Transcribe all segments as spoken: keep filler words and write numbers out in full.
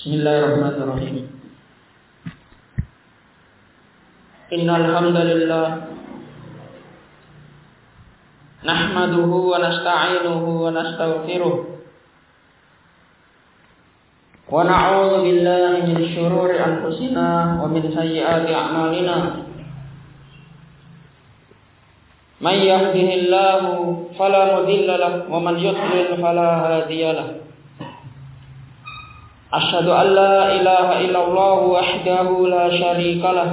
Bismillahirrahmanirrahim. Innal hamdalillah nahmaduhu wa nasta'inuhu wa nastaghfiruh wa na'udzu billahi min shururi anfusina wa min sayyiati a'malina. May yahdihillahu fala mudilla lahu wa man yudlil fala hadiya lahu. Asyhadu an la ilaha illallah wahdahu la syarika lah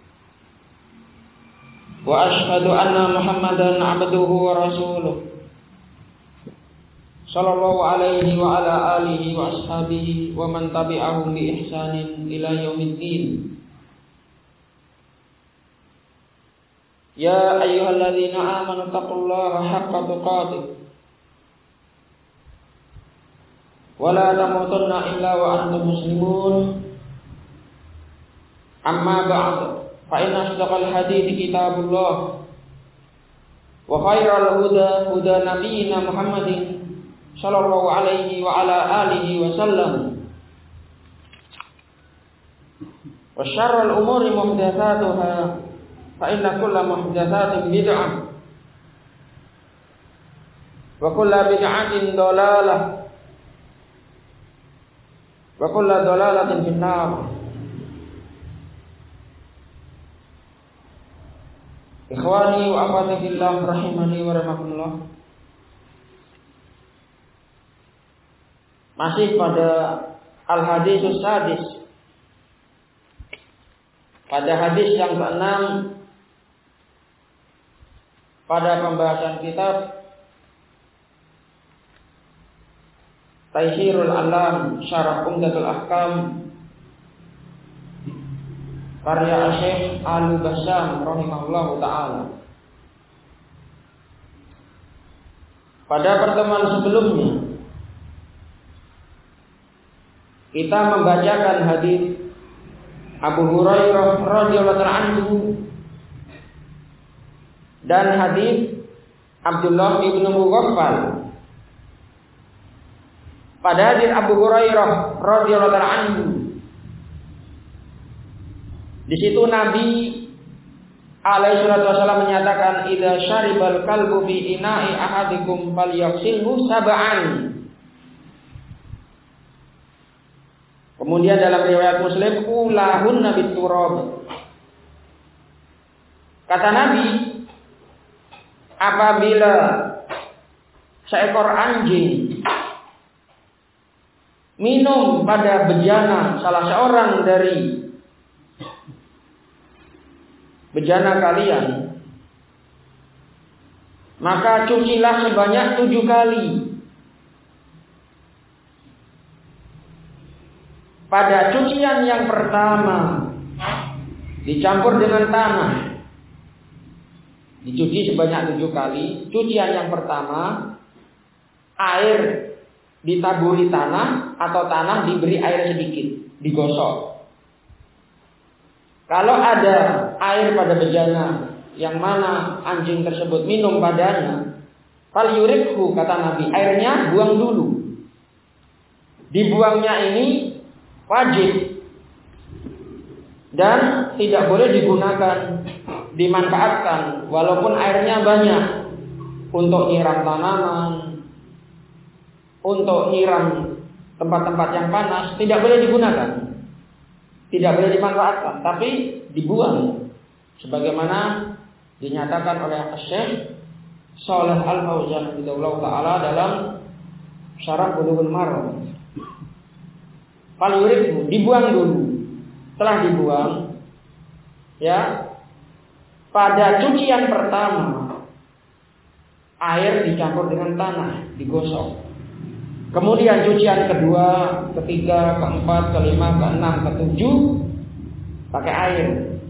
wa asyhadu anna Muhammadan abduhu wa rasuluh sallallahu alaihi wa ala alihi wa ashabihi wa man tabi'ahum bi ihsanin ila yaumiddin. Ya ayyuhalladzina amanu taqullaha haqqa tuqatih wala tamutunna illa wa antum muslimun. Amma ba'd, fa inna asdaqal hadithi kitabullah wa khairal huda huda nabiyyina Muhammadin sallallahu alaihi wa ala alihi wa sallam wa syarrul umuri muhdatsatuha fa inna kulla muhdatsatin bid'ah wa kulla bid'atin dhalalah wa kullu dhalalatin finnar. Ikhwani wa akhwati fillah rahimani wa rahimakumullah. Masih pada al-haditsus sadis, pada hadis yang keenam pada pembahasan kitab Taysirul Alam Syarah Umdatul Ahkam karya Syekh Al-Bassam rahimahullahu taala. Pada pertemuan sebelumnya kita membacakan hadis Abu Hurairah radhiyallahu anhu dan hadis Abdullah bin Mughaffal. Pada hadis Abu Hurairah radhiyallahu anhu, di situ Nabi alaihi salatu wasallam menyatakan, idza syaribal kalbu fi ina'i ahadikum falyaghsilhu sab'an. Kemudian dalam riwayat Muslim, ulahunna biturab. Kata Nabi, apabila seekor anjing minum pada bejana salah seorang dari bejana kalian, maka cucilah sebanyak tujuh kali. Pada cucian yang pertama dicampur dengan tanah, dicuci sebanyak tujuh kali. Cucian yang pertama, air ditaburi tanah atau tanah diberi air sedikit, digosok. Kalau ada air pada bejana yang mana anjing tersebut minum padanya, fal yurikhu, kata Nabi, airnya buang dulu. Dibuangnya ini wajib dan tidak boleh digunakan, dimanfaatkan walaupun airnya banyak untuk nyiram tanaman, untuk nyiram tempat-tempat yang panas, tidak boleh digunakan, tidak boleh dimanfaatkan, tapi dibuang, sebagaimana dinyatakan oleh Syekh Shalih Al Fauzan radhiyallahu taala dalam Syarah Bulughul Maram. Fal yurikhu, dibuang dulu. Setelah dibuang, ya, pada cucian pertama air dicampur dengan tanah, digosok. Kemudian cucian kedua, ketiga, keempat, kelima, keenam, ketujuh pakai air.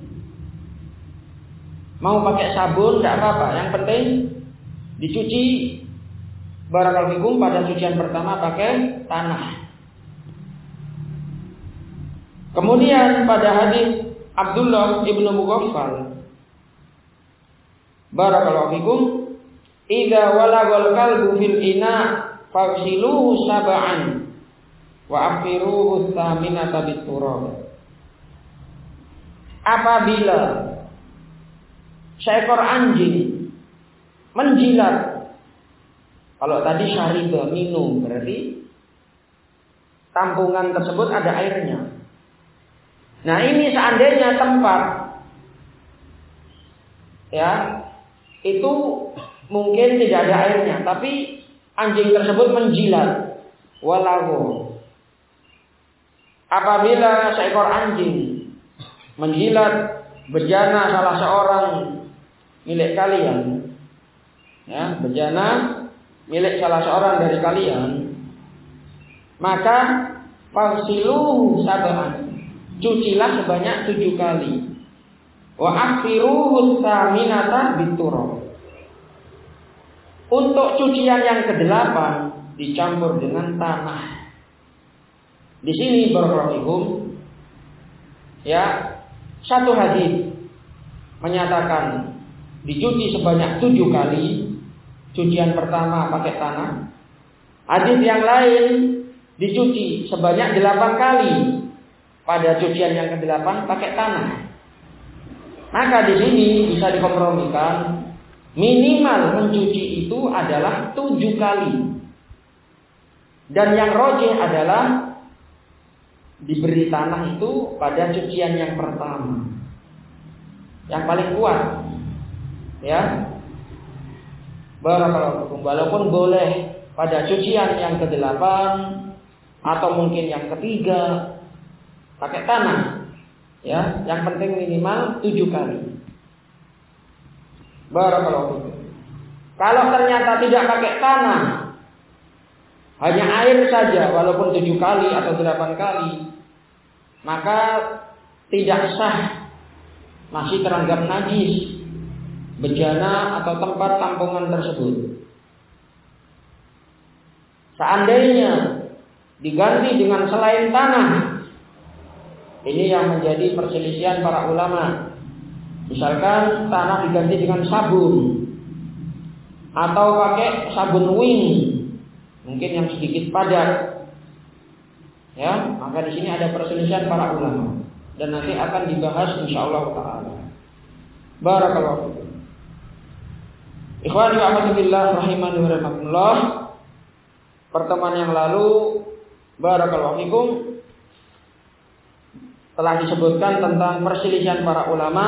Mau pakai sabun tidak apa-apa, yang penting dicuci barakallahu fikum pada cucian pertama pakai tanah. Kemudian pada hadis Abdullah ibnu Mughaffal, barakallahu fikum, idza walagal kalbu fil ina' fagsiluhu sab'an wa afiruhu tsaminata biturab. Apabila seekor anjing menjilat, kalau tadi syariba minum, berarti tampungan tersebut ada airnya. Nah, ini seandainya tempat ya itu mungkin tidak ada airnya, tapi anjing tersebut menjilat, walau apabila seekor anjing menjilat bejana salah seorang milik kalian, ya, bejana milik salah seorang dari kalian, maka fagsiluhu sab'an, cucilah sebanyak tujuh kali, wa afiruhu tsaminata biturab. Untuk cucian yang kedelapan dicampur dengan tanah. Di sini barakallahu ya, satu hadis menyatakan dicuci sebanyak tujuh kali. Cucian pertama pakai tanah. Hadis yang lain dicuci sebanyak delapan kali. Pada cucian yang kedelapan pakai tanah. Maka di sini bisa dikompromikan. Minimal mencuci itu adalah tujuh kali. Dan yang rojih adalah diberi tanah itu pada cucian yang pertama. Yang paling kuat. Ya. Barakallahu. Walaupun boleh pada cucian yang kedelapan atau mungkin yang ketiga pakai tanah. Ya, yang penting minimal tujuh kali. Barakallahu. Kalau ternyata tidak pakai tanah, hanya air saja, walaupun tujuh kali atau delapan kali, maka tidak sah, masih teranggap najis bejana atau tempat tampungan tersebut. Seandainya diganti dengan selain tanah, ini yang menjadi perselisihan para ulama. Misalkan tanah diganti dengan sabun atau pakai sabun wing, mungkin yang sedikit padat, ya, maka di sini ada perselisihan para ulama dan nanti akan dibahas insyaallah taala. Barakallahu. Ikhwani wa akhwati rahimani wa rahimakumullah. Pertemuan yang lalu barakallahu fikum telah disebutkan tentang perselisihan para ulama.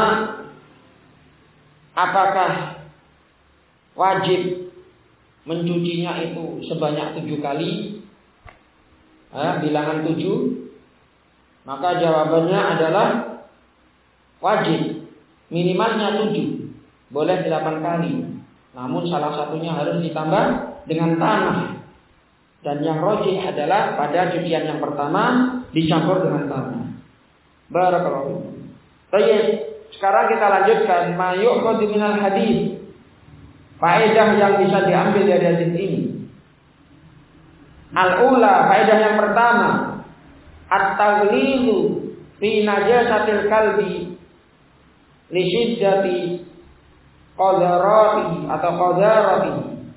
Apakah wajib mencucinya itu sebanyak tujuh kali, eh, bilangan tujuh? Maka jawabannya adalah wajib, minimalnya tujuh, boleh delapan kali. Namun salah satunya harus ditambah dengan tanah. Dan yang rojih adalah pada cucian yang pertama dicampur dengan tanah. Barakallahu. Baik. Sekarang kita lanjutkan ma yu'khadhu minal hadis. Faedah yang bisa diambil dari hadis ini. Al-ula, faedah yang pertama, at-taghlizu fi najasatil kalbi li syiddati qadarati atau qadarati.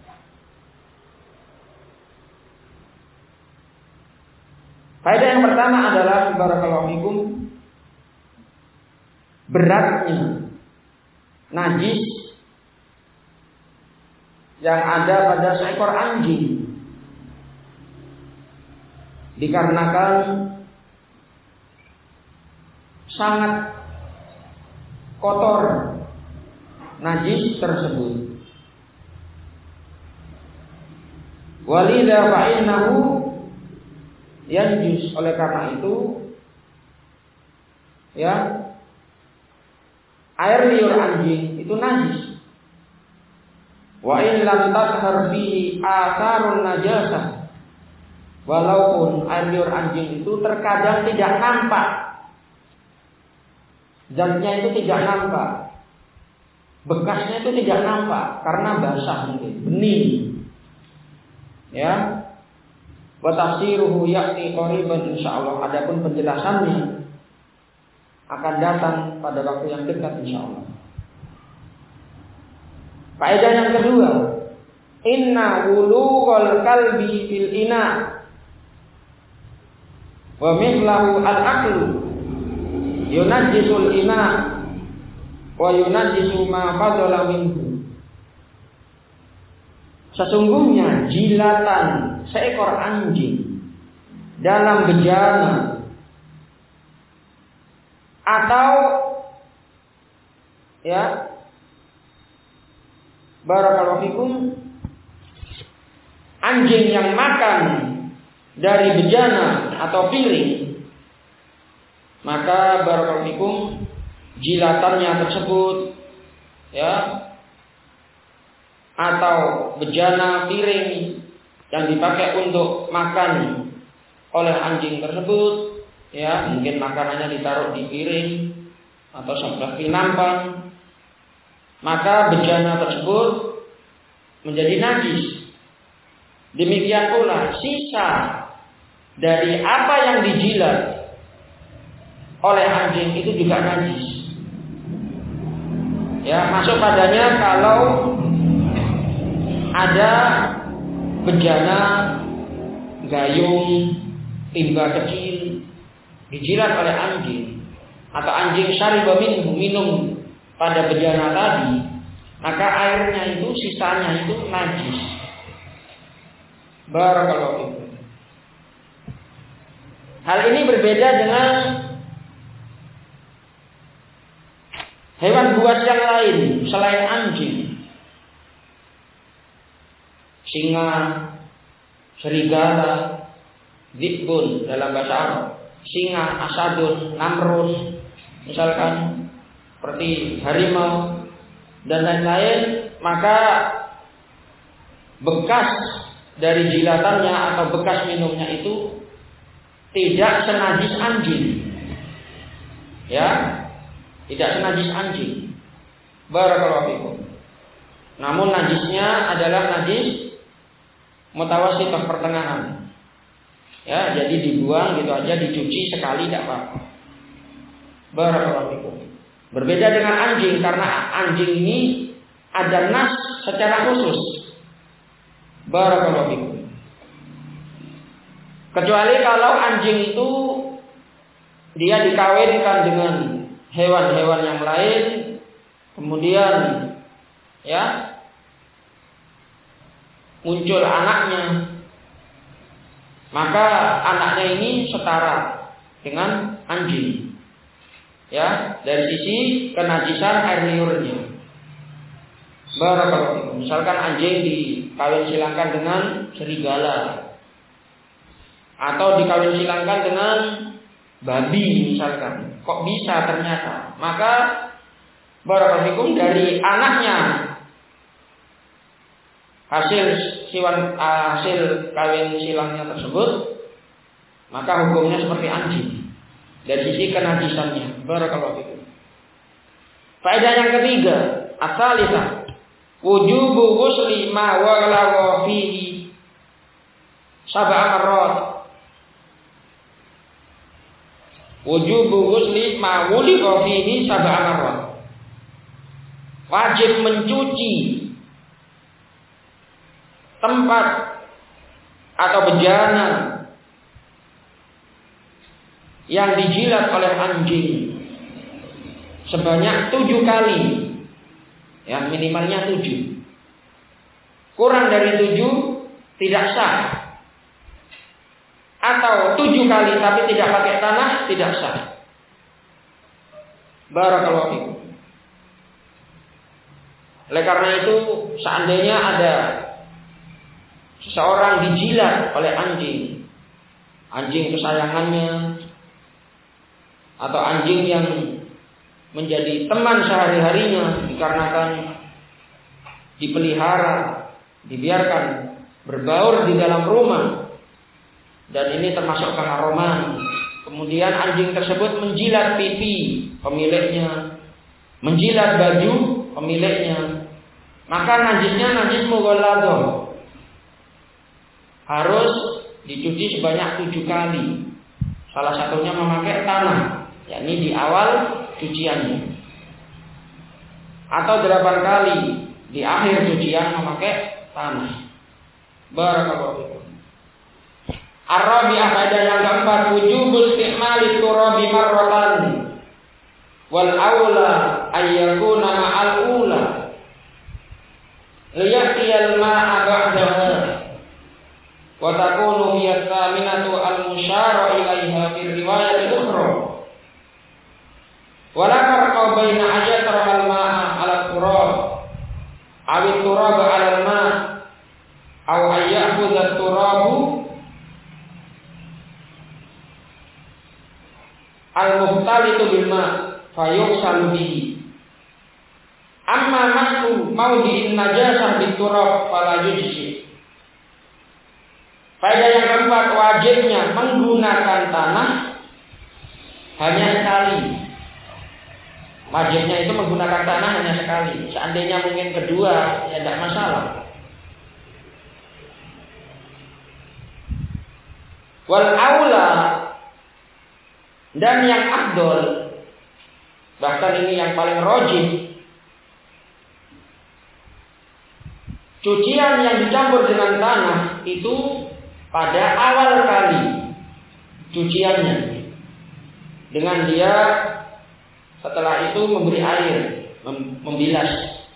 Faedah yang pertama adalah barakallahu fikum, beratnya najis yang ada pada seekor anjing dikarenakan sangat kotor najis tersebut. Walidha fa'innahu yanjus, oleh karena itu ya, air liur anjing itu najis. Wa in lam tadhhar fihi atharun najasah, walaupun air liur anjing itu terkadang tidak nampak, zatnya itu tidak nampak, bekasnya itu tidak nampak karena basah mungkin, bening. Ya. Wa tafsiruhu ya'ti qariban insyaallah. Adapun penjelasannya akan datang pada waktu yang dekat insyaallah. Faedah yang kedua, inna wulughal kalbi fil ina Wa mithlahu al-aqlu yunajjisul ina wa yunajjisu ma fadala minhu. Sesungguhnya jilatan seekor anjing dalam bejana atau ya barakallahu fikum anjing yang makan dari bejana atau piring, maka barakallahu fikum jilatannya tersebut ya atau bejana piring yang dipakai untuk makan oleh anjing tersebut, ya mungkin makanannya ditaruh di piring atau sebelah pinampan, maka bejana tersebut menjadi najis. Demikian pula sisa dari apa yang dijilat oleh anjing itu juga najis. Ya, masuk padanya kalau ada bejana, gayung, timba kecil dijilat oleh anjing, atau anjing syariba minhu, minum pada bejana tadi, maka airnya itu sisanya itu najis. Barakallahu fikum. Hal ini berbeda dengan hewan buas yang lain selain anjing. Singa, serigala, dzibun dalam bahasa Arab, singa, asadun, namrun, misalkan seperti harimau dan lain-lain, maka bekas dari jilatannya atau bekas minumnya itu tidak senajis anjing, ya, tidak senajis anjing. Barakallahu fikum. Namun najisnya adalah najis mutawasithah pertengahan. Ya, jadi dibuang gitu aja, dicuci sekali tidak apa-apa. Barakallahu fikum. Berbeda dengan anjing, karena anjing ini ada nas secara khusus. Barakallahu fikum. Kecuali kalau anjing itu dia dikawinkan dengan hewan-hewan yang lain, kemudian ya muncul anaknya, maka anaknya ini setara dengan anjing. Ya, dari sisi kenajisan air liurnya. Barakallahu fikum. Misalkan anjing dikawin silangkan dengan serigala, atau dikawin silangkan dengan babi misalkan. Kok bisa ternyata? Maka barakallahu fikum, dari anaknya hasil siwan hasil kawin silangnya tersebut, maka hukumnya seperti anjing dari sisi kenajisannya. Barakallahu fikum. Faedah yang ketiga, as-salisah, wujubu ghusli ma waghala fihi sab'a marrat. Wujubu ghusli ma wulika fihi sab'a marrat. Wajib mencuci tempat atau bejana yang dijilat oleh anjing sebanyak tujuh kali, ya minimalnya tujuh. Kurang dari tujuh tidak sah, atau tujuh kali tapi tidak pakai tanah tidak sah. Barakallahu fikum. Oleh karena itu, seandainya ada seseorang dijilat oleh anjing, anjing kesayangannya, atau anjing yang menjadi teman sehari-harinya dikarenakan dipelihara, dibiarkan berbaur di dalam rumah, dan ini termasuk keharuman. Kemudian anjing tersebut menjilat pipi pemiliknya, menjilat baju pemiliknya, maka najisnya najis mughalladhah, harus dicuci sebanyak tujuh kali. Salah satunya memakai tanah, yakni di awal cuciannya, atau delapan kali di akhir cucian memakai tanah. Barakallahu fikum. Ar-rabi'ah faedah yang keempat, wujubul istimali turabi marratan wal aula ayyakuna ma'al ula liyaqiyal ma'a ba'daha wa takunu hiya tsaminatu al-musyara ilaiha fi riwayat al-ukhra wa la farqa baina ajatra al-ma'a 'ala turab aw turab 'ala al-ma' aw ayyakhudha at-turabu al-muhtalitu bil ma' fayughsalu bihi. Amma masku maudhi'in najasah bit turab fala yujzi. Faedah yang keempat, wajibnya menggunakan tanah hanya sekali. Wajibnya itu menggunakan tanah hanya sekali. Seandainya mungkin kedua, ya tidak masalah. Wal aula, dan yang afdol, bahkan ini yang paling rajih, cucian yang dicampur dengan tanah itu pada awal kali cuciannya, dengan dia setelah itu memberi air, membilas,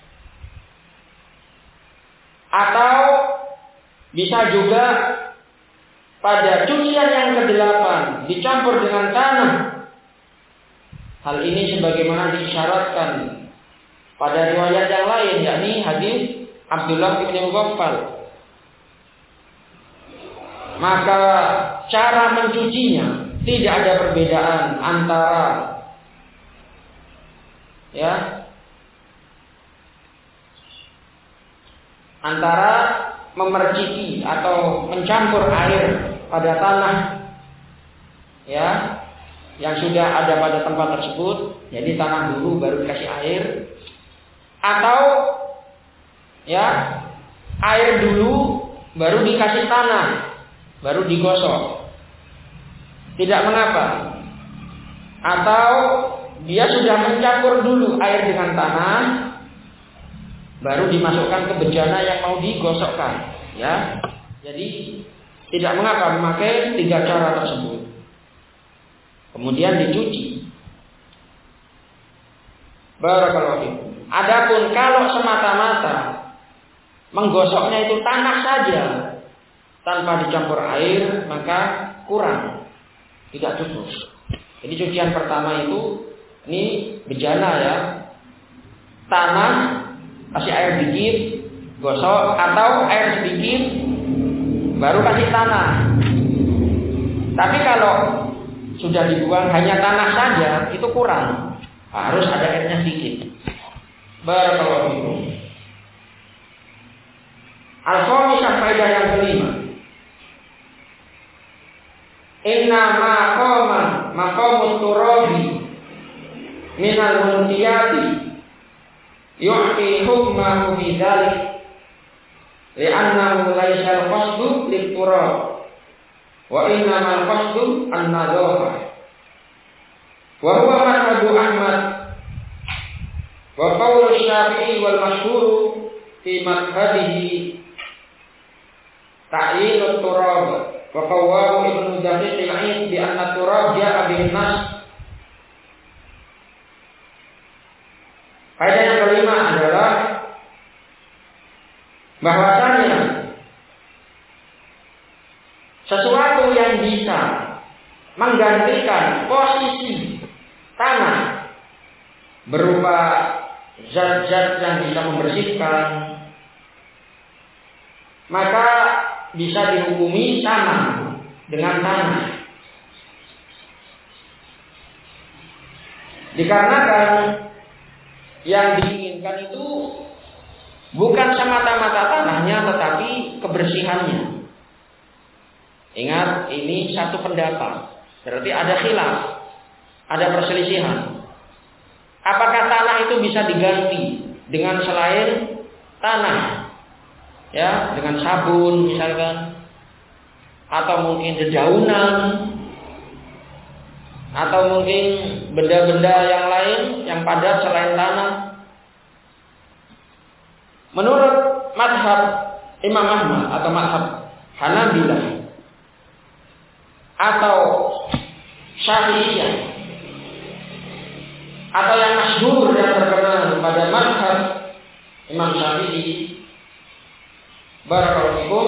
atau bisa juga pada cucian yang kedelapan dicampur dengan tanah. Hal ini sebagaimana disyaratkan pada riwayat yang lain, yakni hadis Abdullah bin Mughaffal. Maka cara mencucinya tidak ada perbedaan antara ya antara memerciki atau mencampur air pada tanah ya yang sudah ada pada tempat tersebut, jadi tanah dulu baru dikasih air, atau ya air dulu baru dikasih tanah, baru digosok, tidak mengapa. Atau dia sudah mencampur dulu air dengan tanah, baru dimasukkan ke bejana yang mau digosokkan, ya. Jadi tidak mengapa memakai tiga cara tersebut. Kemudian dicuci. Barakallahu fikum. Adapun kalau semata-mata menggosoknya itu tanah saja tanpa dicampur air, maka kurang, tidak cukup. Jadi cucian pertama itu ini bejana ya, tanah kasih air dikit, gosok, atau air sedikit, baru kasih tanah. Tapi kalau sudah dibuang hanya tanah saja, itu kurang, harus ada airnya sedikit. Barakallahu fikum. Al-khamisah, faedah yang kelima. Inna maqama maqamut turabi minal munqiyati yu'ti hukmahu bidzalik li'annahu laysa al-qasdu lit-turab wa innamal qasdu an-nadhafah wa huwa madhhabu Ahmad wa qaulu Syafi'i wal masyhur fi madhhabihi ta'yinut turab wa qawwahu Ibnu Daqiq al-'Aid bi anna turab ja'a bin nas. Faedah yang kelima adalah bahwasanya sesuatu yang bisa menggantikan posisi tanah berupa zat-zat yang bisa membersihkan, maka bisa dihukumi sama dengan tanah. Dikarenakan yang diinginkan itu bukan semata-mata tanahnya, tetapi kebersihannya. Ingat, ini satu pendapat, berarti ada khilaf, ada perselisihan. Apakah tanah itu bisa diganti dengan selain tanah? Ya, dengan sabun misalkan, atau mungkin dedaunan, atau mungkin benda-benda yang lain yang padat selain tanah. Menurut mazhab Imam Ahmad atau mazhab Hanabilah, atau Syafi'iyah atau yang masyhur yang terkenal pada mazhab Imam Syafi'i, barakallahu fikum,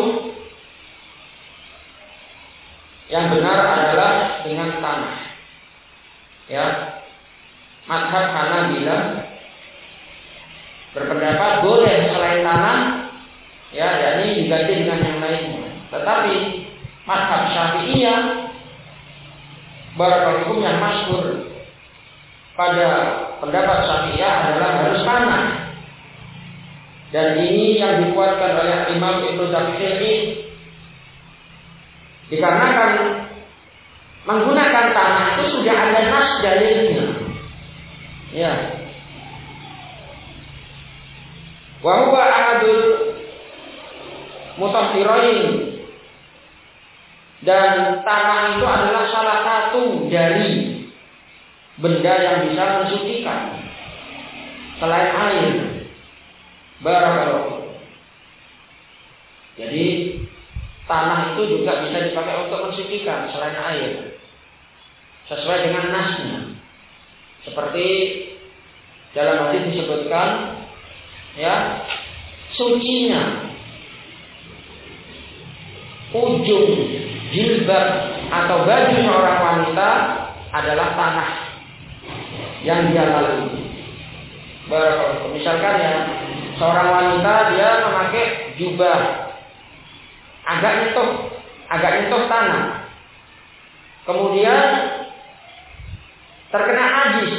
yang benar adalah dengan tanah. Ya, mazhab Hanabilah berpendapat boleh selain tanah, ya, yakni diganti dengan yang lainnya. Tetapi mazhab Syafi'iyah, barakallahu fikum, yang masyhur pada pendapat Syafi'iyah adalah harus tanah. Dan ini yang dikuatkan oleh Imam Ibnu Daqiq, dikarenakan menggunakan tanah itu sudah ada nas dalilnya. Ya. Wa huwa ahadul mutahhirain, dan tanah itu adalah salah satu dari benda yang bisa mensucikan selain air. Barakallahu. Jadi tanah itu juga bisa dipakai untuk mensucikan selain air, sesuai dengan nasnya. Seperti dalam hadis disebutkan, ya, sucinya ujung jilbab atau baju seorang wanita adalah tanah yang dia lalui. Barakallahu. Misalkan ya, seorang wanita dia memakai jubah agak nyentuh, agak nyentuh tanah, kemudian terkena najis,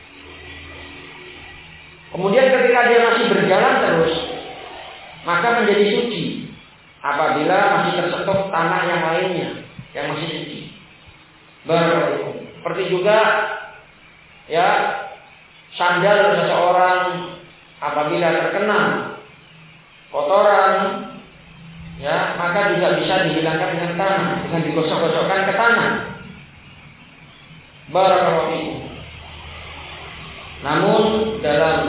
kemudian ketika dia masih berjalan terus, maka menjadi suci apabila masih tersentuh tanah yang lainnya yang masih suci. Barakallahu. Seperti juga ya, sandal seseorang apabila terkena kotoran, ya, maka juga bisa dihilangkan dengan tanah, dengan digosok-gosokkan ke tanah. Barakallahu fikum. Namun dalam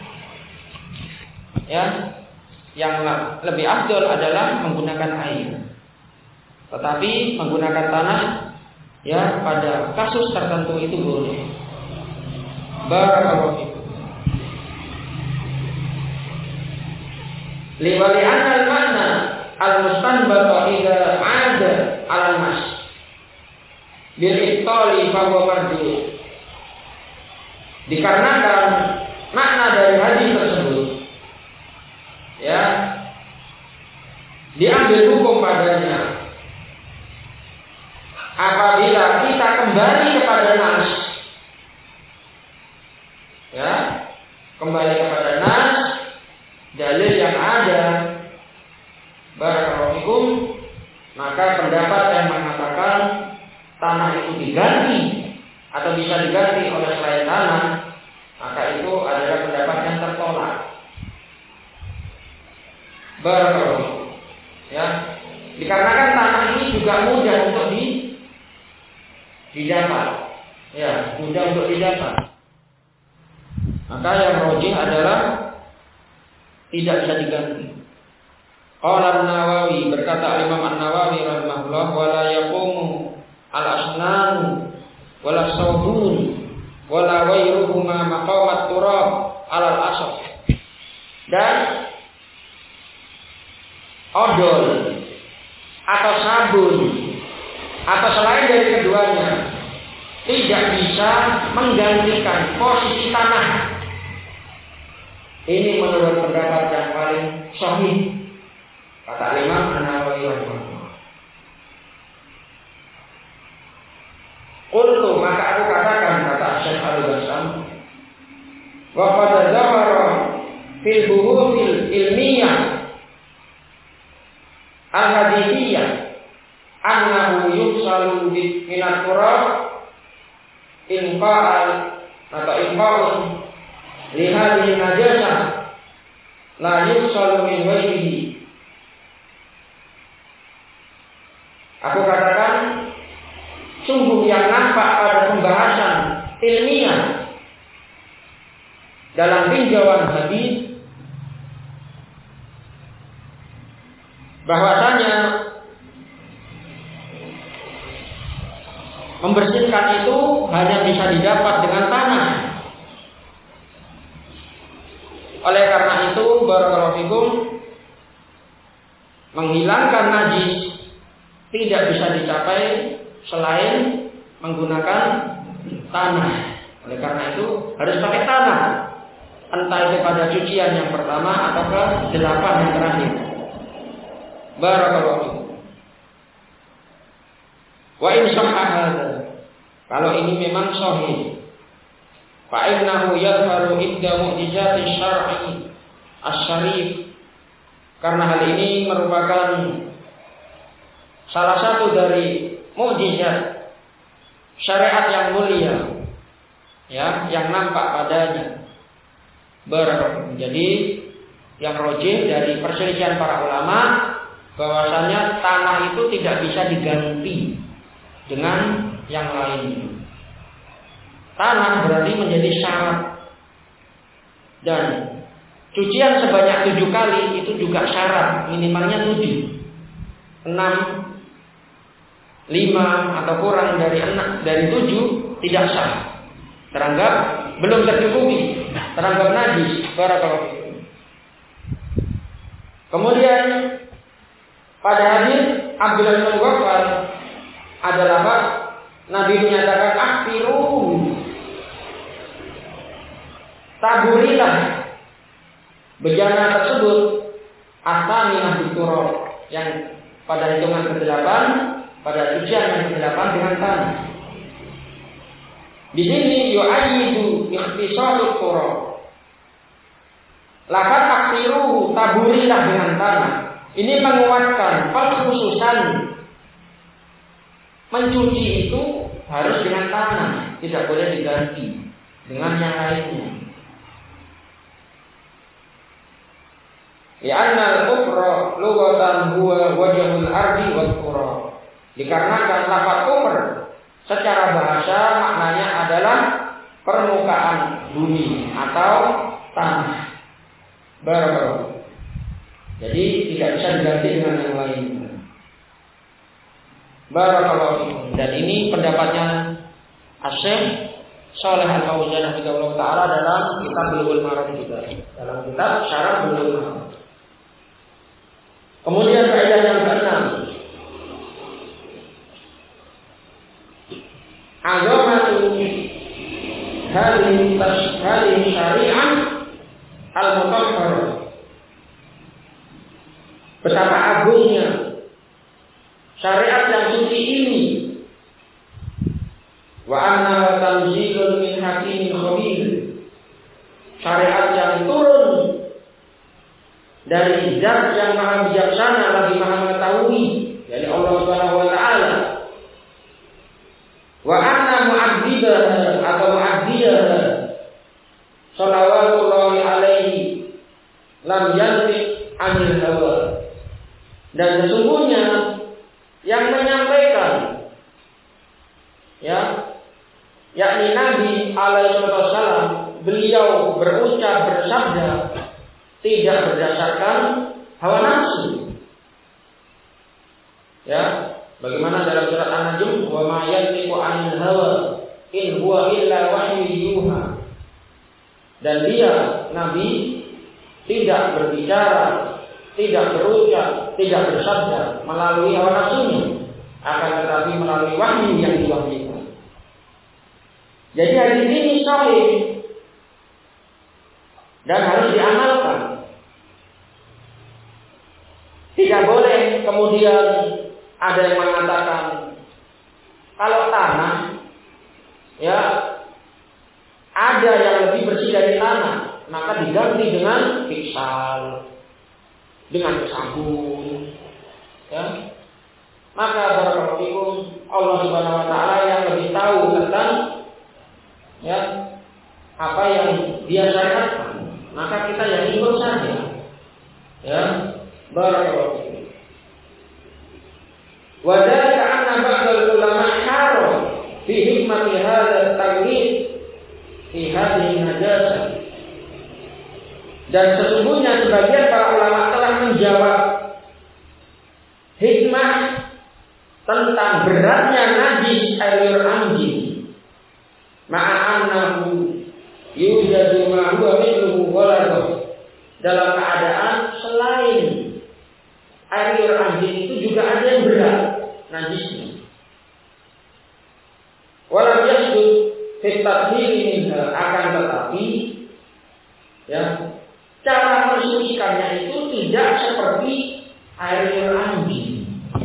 ya yang lebih afdal adalah menggunakan air. Tetapi menggunakan tanah ya pada kasus tertentu itu boleh. Barakallahu fikum. Liwali anal makna al-mustanbata idza 'ada al-mas bil ittali fa huwa marju'. Dikarenakan makna dari hadis tersebut ya diambil hukum padanya apabila kita kembali kepada nas, ya, kembali kepada nas, dalil yang ada. Barakallahu fikum. Maka pendapat yang mengatakan tanah itu diganti atau bisa diganti oleh selain tanah, maka itu adalah pendapat yang tertolak. Barakallahu. Ya, dikarenakan tanah ini juga mudah untuk di didapat, ya, mudah untuk didapat. Maka yang rajih adalah tidak bisa diganti. Qala An-Nawawi, berkata Imam An-Nawawi rahimahullah, wala yaqumu al-asnan wala sawbun wala ghairuhuma maqamat turab alal asaf. Dan odol atau sabun atau selain dari keduanya tidak bisa menggantikan posisi tanah. Ini menurut pendapat yang paling sahih, kata Imam An-Nawawi rahimahullah. Qultu, maka aku katakan, kata Syekh Al-Bassam, wa qad dzakara fil buhuthil ilmiyah al-hadithiyah annahu yusalu bi minat turab inqa'al atau inqa'un li hadhihi najasah la yusalu min wajhihi. Aku katakan, sungguh yang nampak pada pembahasan ilmiah dalam tinjauan hadis bahwasanya membersihkan itu hanya bisa didapat dengan tanah. Oleh karena itu, barakallahu fikum, menghilangkan najis tidak bisa dicapai selain menggunakan tanah. Oleh karena itu harus pakai tanah, entah itu pada cucian yang pertama atau ke delapan yang terakhir. Barakallahu fikum. Wa in sahha hadza, kalau ini memang sahih, fa innahu yadhharu idda mu'jizati syar'i asy-syarif, karena hal ini merupakan salah satu dari mukjizat syariat yang mulia, ya, yang nampak padanya. Barakallahu. Jadi yang rajih dari perselisihan para ulama bahwasanya tanah itu tidak bisa diganti dengan yang lain. Tanah berarti menjadi syarat, dan cucian sebanyak tujuh kali itu juga syarat, minimalnya tujuh, enam, lima atau kurang dari enam dari tujuh tidak sah, teranggap belum tercukupi, teranggap najis. Barakallahu fikum. Kemudian pada hadis Abdullah bin Mughaffal adalah apa? Nabi menyatakan akhiru, taburilah bejana tersebut asaminah biturab, yang pada hitungan kedelapan, pada cucian yang kedelapan dengan tanah. Di sini yu'ayyidu ikhtisarut turab. Lafaz akhiru, taburilah dengan tanah, ini menguatkan kekhususan mencuci itu harus dengan tanah, tidak boleh diganti dengan yang lainnya. Li'anna al-kufra lughatan huwa wajhul ardi wal qura. Dikarenakan lafaz kufr secara bahasa maknanya adalah permukaan bumi atau tanah. Barakallahu. Jadi tidak bisa diganti dengan yang lain. Barakallahu. Dan ini pendapatnya Asy-Syaikh Shalih Al-Fauzan hafizahullah taala dalam kitab Bulughul Maram juga, dalam kitab Syarah Bulughul Maram. Kemudian faedah yang keenam, azamatu hadhihi hadhihi syari'ah al-mutahharah. Betapa agungnya syariat yang suci ini. Wa anna tanzilun min hakimin khabir. Syariat yang turun dari zat yang maha bijaksana lagi maha mengetahui, dari Allah Subhanahu wa taala. Wa anna mu'adzibaha atau mu'adziyaha shallallahu alaihi lam yantiq anil hawa. Dan sesungguhnya yang menyampaikan, ya, yakni Nabi alaihi wasallam, beliau berucap, bersabda tidak berdasarkan hawa nafsu. Ya, bagaimana dalam surat An-Najm, wa ma yantiqu 'anil hawa in huwa illa wahyu yuha. Dan dia Nabi tidak berbicara, tidak berucap, tidak bersabda melalui hawa nafsunya, akan tetapi melalui wahyu yang diwahyukan. Jadi hadis ini sahih dan harus diamalkan. Tidak boleh kemudian ada yang mengatakan kalau tanah, ya, ada yang lebih bersih dari tanah, maka diganti dengan piksal, dengan sabun, ya. Maka barakallahu fikum, Allah Subhanahu wa taala yang lebih tahu tentang, ya, apa yang dia syariatkan, maka kita yang ikut saja, ya. Barakallahu fikum. Wa dzalika anna ba'dal ulama haram fi hikmati hadha at-taghlib fi hadhihi najasah. Dan sesungguhnya sebagian para ulama telah menjawab hikmah tentang beratnya najis air liur anjing, ma'annahu yujadu ma huwa mithluhu ghalazah, dalam keadaan selain air liur anjing itu juga ada yang berat najisnya. Walau yasud fi tadhiri minha, akan tetapi ya cara mensucikannya itu tidak seperti air liur anjing.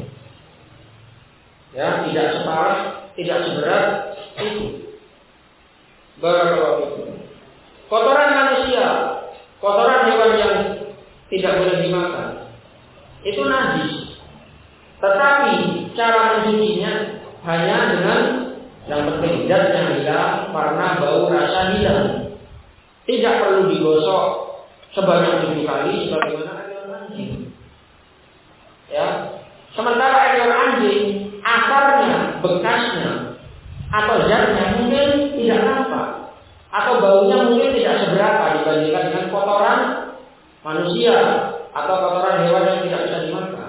Ya, tidak separah, tidak seberat itu. Barakallahu. Kotoran manusia, kotoran hewan yang tidak boleh dimakan, itu najis. Tetapi cara mencucinya hanya dengan yang penting zatnya hilang, warna, bau, rasa hilang. Tidak perlu digosok sebanyak tujuh kali sebagaimana air liur anjing. Ya, sementara air liur anjing akarnya, bekasnya, atau zatnya mungkin tidak nampak, atau baunya mungkin tidak seberapa dibandingkan dengan kotoran manusia atau kotoran hewan yang tidak bisa dimakan.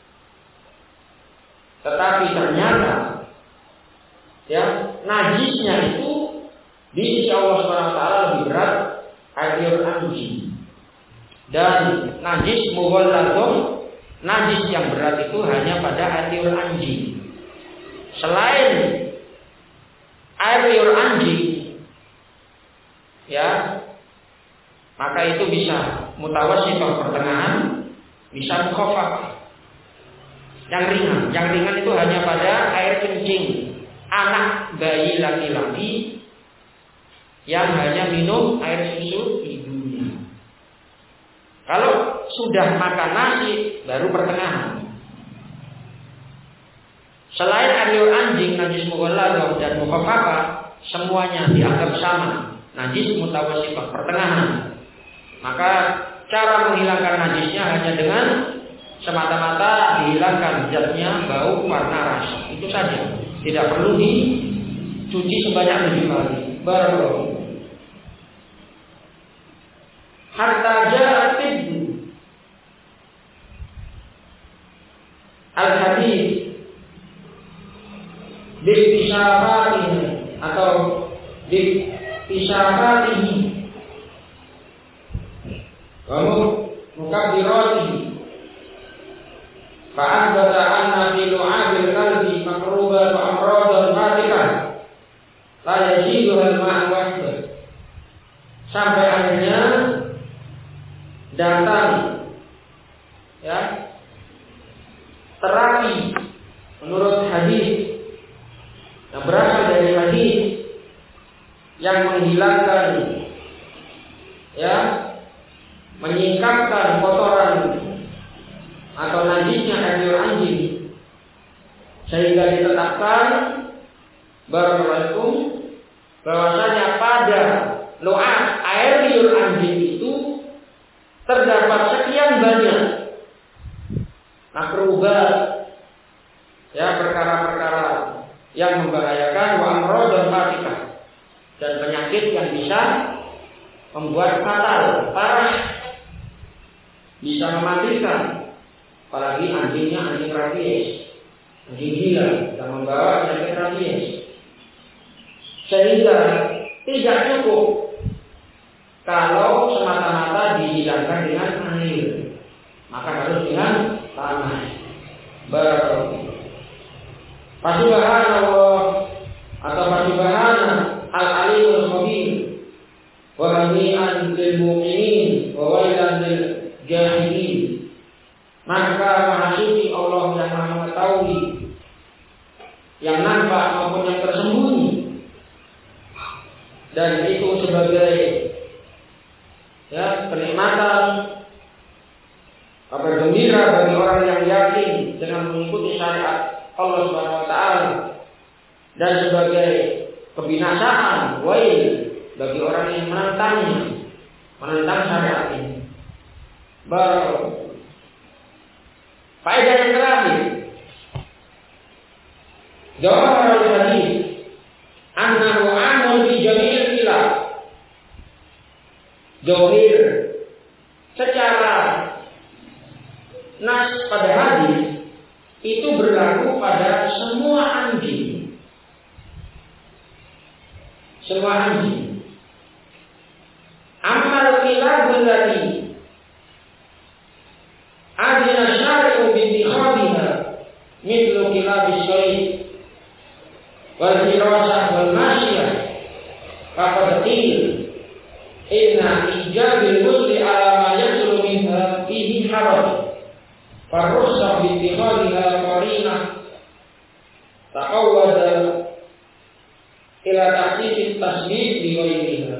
Tetapi ternyata, ya, najisnya itu di sisi Allah subhanahu wa taala lebih berat air liur anjing. Dan najis mughalladzah, najis yang berat itu hanya pada air liur anjing. Selain air liur anjing, ya, maka itu bisa mutawassithah pertengahan, bisa mukhafafah yang ringan. Yang ringan itu hanya pada air kencing anak bayi laki-laki yang hanya minum air susu ibunya. Kalau sudah makan nasi baru pertengahan. Selain air liur anjing, najis mughalladzah dan mukhafafah, semuanya dianggap sama, najis mutawassithah pertengahan. Maka cara menghilangkan najisnya hanya dengan semata-mata dihilangkan zatnya, bau, warna, rasa. Itu saja. Tidak perlu dicuci sebanyak tujuh kali. Barakallahu. Hatta ja'a tibbu al-hadis bisyafatihi atau bisyafatihi wa mukabbiratihi fa'adbata anna fi lu'abil qalbi makrubat wa amradan fatikah la yajiduha al-ma'a wahdah, sampai akhirnya datang ya terapi menurut hadis yang berasal dari hadis yang menghilangkan, ya, menyingkapkan kotoran atau najisnya air liur anjing, sehingga ditetapkan barakallahu bahwasanya pada lu'ab air liur anjing itu terdapat sekian banyak makrubat, ya, perkara-perkara yang membahayakan, wa amradun fatikah, dan penyakit yang bisa membuat fatal, parah, bisa mematikan. Apalagi anjingnya anjing rabies, anjing gila yang membawa penyakit rabies, sehingga tidak cukup kalau semata-mata dihilangkan dengan air, maka harus dengan tanah. Baru Subhanallah atau Subhana al-alimul khabir wa hami'an lil mu'minin wa wailan lil jahilin. Maka Maha Suci Allah yang Maha mengetahui yang nampak maupun yang tersembunyi, dan itu sebagai, ya, kenikmatan, kabar gembira bagi orang yang yakin dengan mengikuti syariat Allah Subhanahu wa taala, dan sebagai kebinasaan, wail, bagi orang yang menentangnya, menentang syariat ini. Baru faedah yang terakhir, jawab al-hadis annahu amul bi jami'il khilaf. Zahir secara nas pada hadis itu berlaku pada semua anjing, semua anjing. Amal kilabul lati adina syari'u bintikhadiha mithlu kilabis syari' wal hirasah wal masyiyah faqad qil inna ijabil musli ala ma yasulu minha fihi haraj farrukhsah bintikhadiha qarinah taqawwada ila takhsis tasbih bi ghairiha.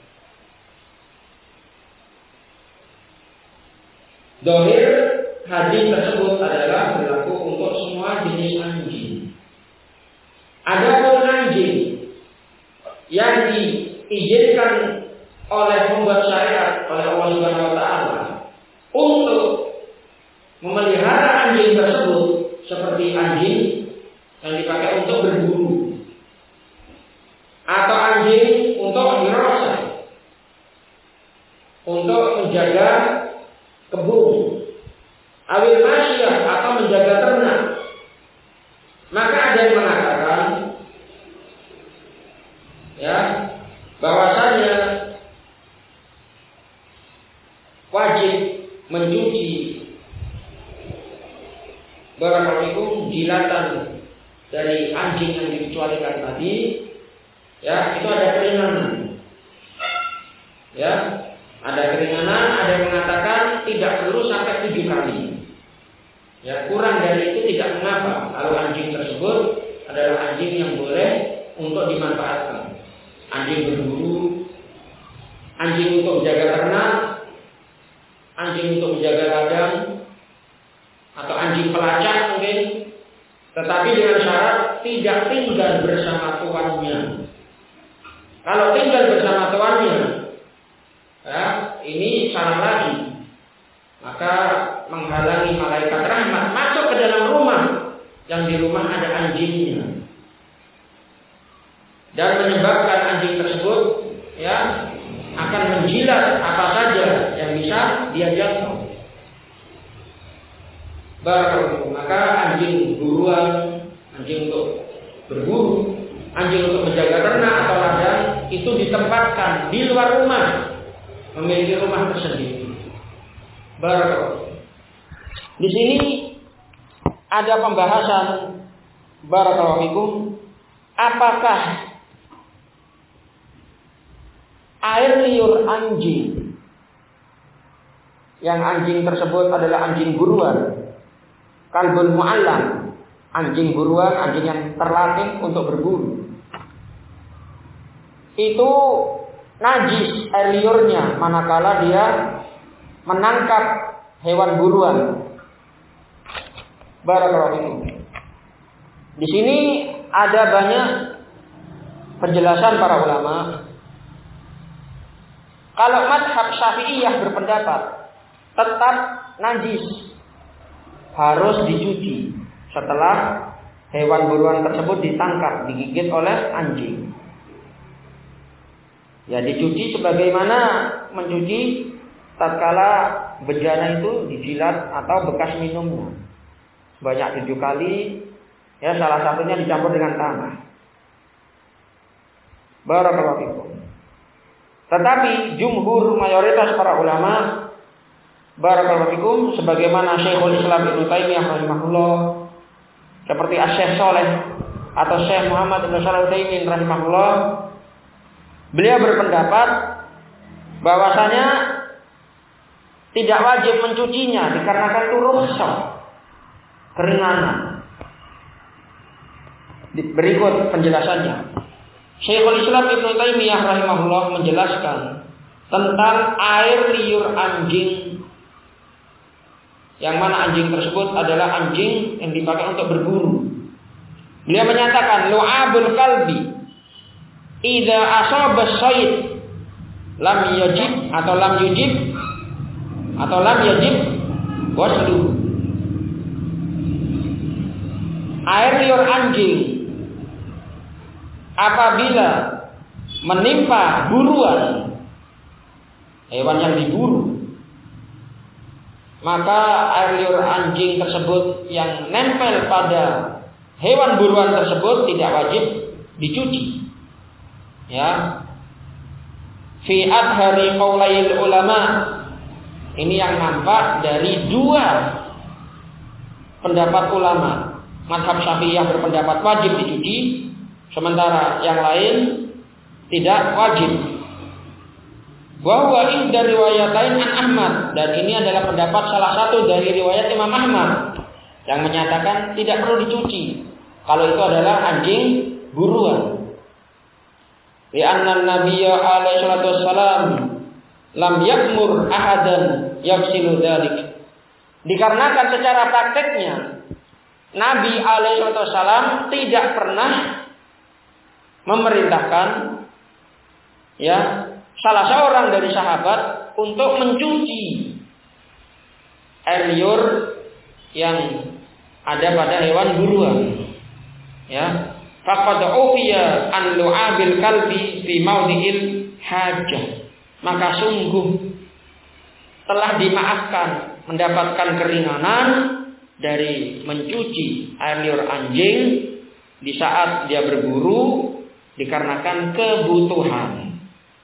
Dohir hadis tersebut adalah berlaku untuk semua jenis anjing. Adapun anjing yang diizinkan oleh pembuat syariat oleh Allah Subhanahu wa taala untuk memelihara anjing tersebut seperti anjing yang dipakai untuk berburu atau anjing untuk hirasah, untuk menjaga kebun, awil masyiyah atau menjaga ternak. Maka ada yang mengatakan ya bahwasanya wajib mencuci barakallahu jilatan dari anjing yang dikecualikan tadi. Ya, itu ada keringanan. Ya, ada keringanan, ada yang mengatakan tidak perlu sampai tujuh kali. Ya, kurang dari itu tidak mengapa. Kalau anjing tersebut adalah anjing yang boleh untuk dimanfaatkan. Anjing berburu, anjing untuk menjaga ternak, anjing untuk menjaga ladang, atau anjing pelacak mungkin. Tetapi dengan syarat tidak tinggal bersama tuannya. Kalau tinggal bersama tuannya, ya, ini salah lagi. Maka menghalangi malaikat rahmat masuk ke dalam rumah yang di rumah ada anjingnya, dan menyebabkan anjing tersebut ya akan menjilat apa saja yang bisa dia jangkau. Baru maka anjing buruan, anjing untuk berburu, anjing untuk menjaga ternak atau ladang itu ditempatkan di luar rumah, memiliki rumah tersendiri. Baru di sini ada pembahasan barakallahu fikum, apakah air liur anjing yang anjing tersebut adalah anjing buruan, kalbun mu'allam, anjing buruan, anjing yang terlatih untuk berburu, itu najis air liurnya manakala dia menangkap hewan buruan. Barakallahu fikum. Di sini ada banyak penjelasan para ulama. Kalau madhab Syafi'iyah berpendapat tetap najis, harus dicuci setelah hewan buruan tersebut ditangkap, digigit oleh anjing. Ya, dicuci sebagaimana mencuci tatkala bejana itu dijilat atau bekas minumnya banyak tujuh kali. Ya, salah satunya dicampur dengan tanah. Barakallahu fikum. Tetapi jumhur mayoritas para ulama barakallahu fikum, sebagaimana Syekhul Islam Ibnu Taimiyah rahimahullah, seperti Asy-Syaikh Shalih atau Syekh Muhammad bin Shalih Al-Utsaimin rahimahullah, beliau berpendapat bahwasanya tidak wajib mencucinya dikarenakan itu rukhsah, keringanan. Berikut penjelasannya. Syekhul Islam Ibnu Taimiyah rahimahullah menjelaskan tentang air liur anjing, yang mana anjing tersebut adalah anjing yang dipakai untuk berburu. Beliau menyatakan lu'abul kalbi idza asaba sayd lam yajib atau lam yujib atau lam yajib waslu. Air liur anjing apabila menimpa buruan, hewan yang diburu, maka air liur anjing tersebut yang nempel pada hewan buruan tersebut tidak wajib dicuci. Ya. Fi adhari qaulail ulama. Ini yang nampak dari dua pendapat ulama. Mazhab Syafi'iyah berpendapat wajib dicuci, sementara yang lain tidak wajib. Wa huwa inda riwayatain an Ahmad, dan ini adalah pendapat salah satu dari riwayat Imam Ahmad yang menyatakan tidak perlu dicuci kalau itu adalah anjing buruan. Li anna Nabiyya alaihi salatu wassalam lam ya'mur ahadan yaghsilu dzalik. Dikarenakan secara prakteknya Nabi alaihi salatu wassalam tidak pernah memerintahkan ya salah seorang dari sahabat untuk mencuci air liur yang ada pada hewan buruan. Ya, faqad ufiya an lu'abil kalbi fi maudhi'il hajah. Maka sungguh telah dimaafkan, mendapatkan keringanan dari mencuci air liur anjing di saat dia berburu dikarenakan kebutuhan.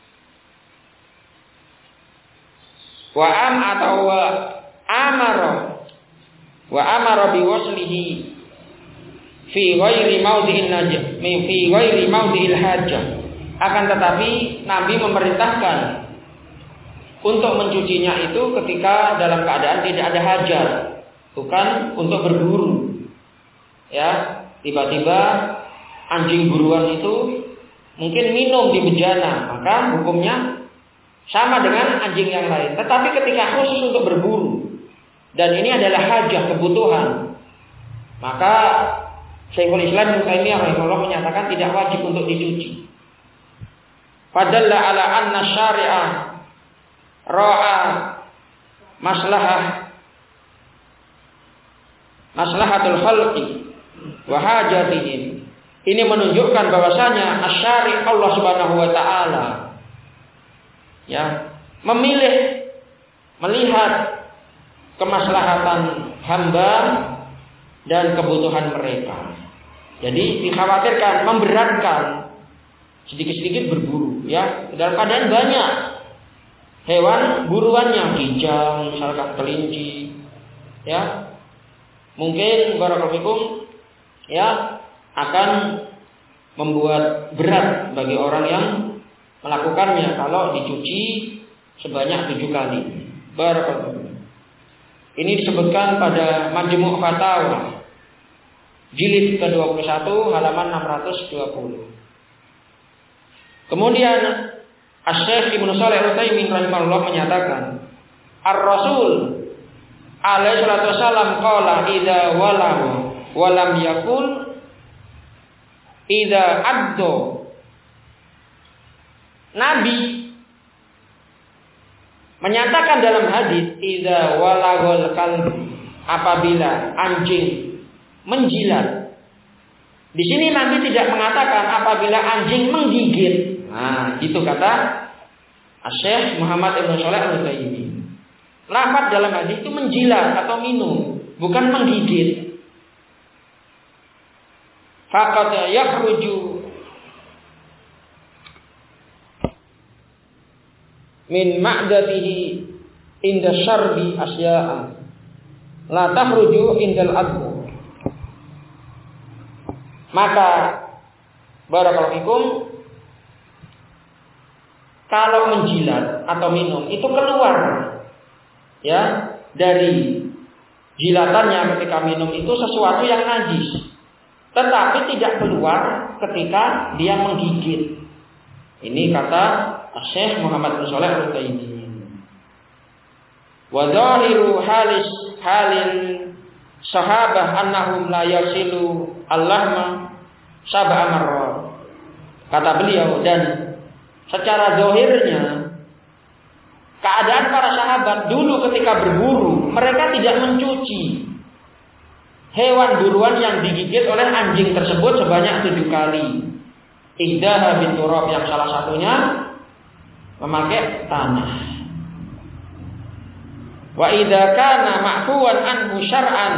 Wa am atau wa amara wa amara bi waslihi fi ghairi maudhi'in najah fi ghairi maudhi'il hajah. Akan tetapi Nabi memerintahkan untuk mencucinya itu ketika dalam keadaan tidak ada hajat, bukan untuk berburu. Ya, tiba-tiba anjing buruan itu mungkin minum di bejana, maka hukumnya sama dengan anjing yang lain. Tetapi ketika khusus untuk berburu dan ini adalah hajat, kebutuhan, maka Syekhul Islam Ibnu Taimiyah rahimahullah menyatakan tidak wajib untuk dicuci. Fadalla ala anna syari'ah ra'a maslahah maslahatul khalqi wa hajatihim. Ini menunjukkan bahwasanya asy-syari' Allah Subhanahu wa taala ya memilih melihat kemaslahatan hamba dan kebutuhan mereka. Jadi dikhawatirkan memberatkan sedikit-sedikit berburu ya, dalam keadaan banyak hewan buruannya, kijang, misalkan kelinci ya. Mungkin barakallahu fikum ya akan membuat berat bagi orang yang melakukannya kalau dicuci sebanyak tujuh kali. Barakallahu. Ini disebutkan pada Majmu' Fatawa jilid ke dua puluh satu halaman enam ratus dua puluh. Kemudian Asy-Syaikh Ibnu Shalih Al-Utsaimin rahimahullah menyatakan, Ar-Rasul alaihi salatu wasallam qala idza walahu wa lam yakul idza addo. Nabi menyatakan dalam hadis idza walagul kalbi, apabila anjing menjilat. Di sini Nabi tidak mengatakan apabila anjing menggigit. Nah, itu kata Syekh Muhammad Ibnu Shalih Al-Utsaimin. Lafaz dalam hadis itu menjilat atau minum, bukan menggigit. Faqad yakhruju min ma'datihi inda syarbi asya'a la takhruju indal adbu. Maka barakallahu fikum, kalau menjilat atau minum itu keluar ya dari jilatannya ketika minum itu sesuatu yang najis, tetapi tidak keluar ketika dia menggigit. Ini kata Syekh Muhammad bin Shalih Al-Utsaimin. Wa dhahiru halis halin sahabah annahum la yasilu allahma sab'a marrat. Kata beliau, dan secara zahirnya keadaan para sahabat dulu ketika berburu, mereka tidak mencuci hewan buruan yang digigit oleh anjing tersebut sebanyak tujuh kali. Ihdaha bin turab, yang salah satunya memakai tanah. Wa idza kana ma'fuwan anhu syar'an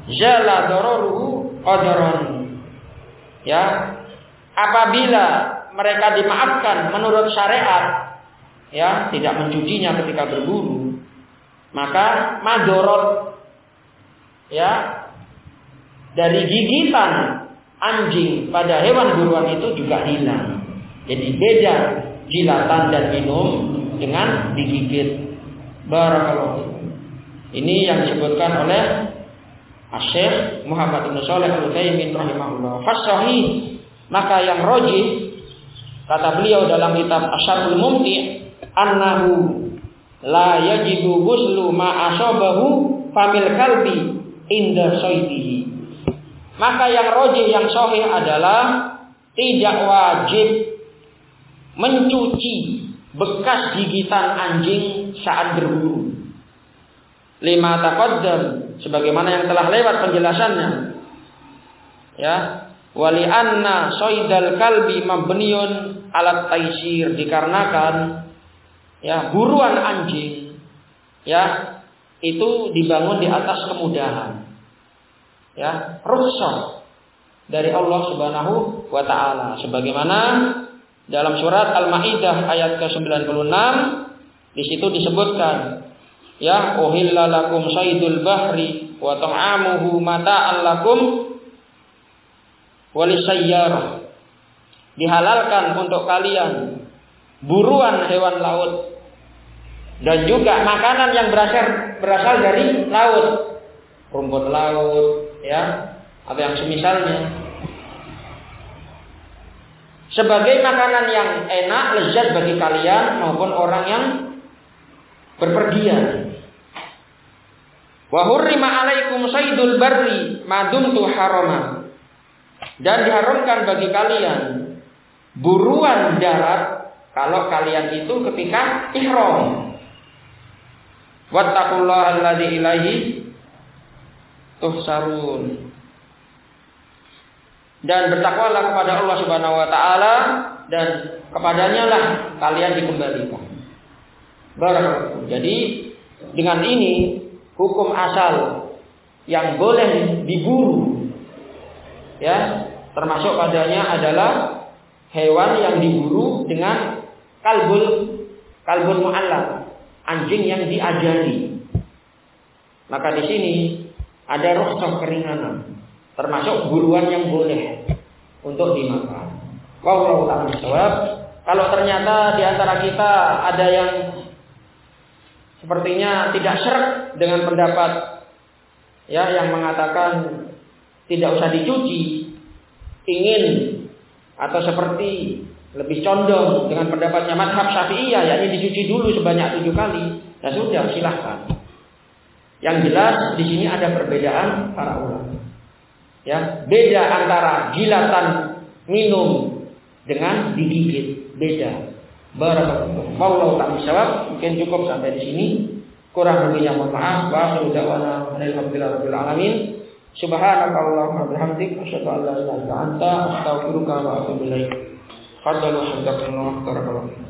jala dararuhu qadaran. Ya, apabila mereka dimaafkan menurut syariat, ya, tidak mencucinya ketika berburu, maka madorot, ya, dari gigitan anjing pada hewan buruan itu juga hilang. Jadi beda jilatan dan minum dengan digigit. Barakallahu. Ini yang disebutkan oleh Asy-Syaikh Muhammad bin Shalih Al-Utsaimin rahimahullah. Fasahih, maka yang rajih kata beliau dalam kitab Asyarhul Mumti' annahu la yajibu ghuslu ma asabahu famil kalbi inda saydihi. Maka yang rajih, yang sahih adalah tidak wajib mencuci bekas gigitan anjing saat berburu. Lima taqaddam, sebagaimana yang telah lewat penjelasannya. Ya, wali anna saydal kalbi mabniun alat taisir, dikarenakan ya buruan anjing ya itu dibangun di atas kemudahan. Ya, rukhsah dari Allah Subhanahu wa taala, sebagaimana dalam surat Al-Maidah ayat ke sembilan puluh enam di situ disebutkan, ya, uhilla lakum saydul bahri wa ta'amuhu mata'an lakum walisayyarah. Dihalalkan untuk kalian buruan hewan laut dan juga makanan yang berasal berasal dari laut, rumput laut, ya, atau yang semisalnya, sebagai makanan yang enak, lezat bagi kalian maupun orang yang berpergian. Wa hurrima alaikum saydul barri ma dumtu harama. Dan diharamkan bagi kalian buruan darat kalau kalian itu ketika ihram. Wattaqullaha alladzi ilaihi tuhsarun. Dan bertakwalah kepada Allah Subhanahu wa taala dan kepadanya lah kalian dikembalikan. Barakallahu. Jadi dengan ini hukum asal yang boleh diburu, ya, termasuk padanya adalah hewan yang diburu dengan kalbul kalbul mu'allaq, anjing yang diajari. Maka di sini ada rukhsah keringanan, termasuk buruan yang boleh untuk dimakan. Wallahu ta'ala shawab. Kalau ternyata di antara kita ada yang sepertinya tidak sreg dengan pendapat ya yang mengatakan tidak usah dicuci, ingin atau seperti lebih condong dengan pendapatnya mazhab Syafi'iyah, yakni dicuci dulu sebanyak tujuh kali, ya sudah, silahkan. Yang jelas di sini ada perbedaan para ulama. Ya, beda antara jilatan minum dengan digigit, beda. Barakallahu ta'ala. Mungkin cukup sampai di sini. Kurang lebihnya mohon maaf. Wa akhiru da'wana alhamdulillahi rabbil alamin. Subhanakallahumma wa bihamdika asyhadu an la ilaha illa anta astaghfiruka wa atubu ilaik. Fadlu hadatsallahu barakallahu.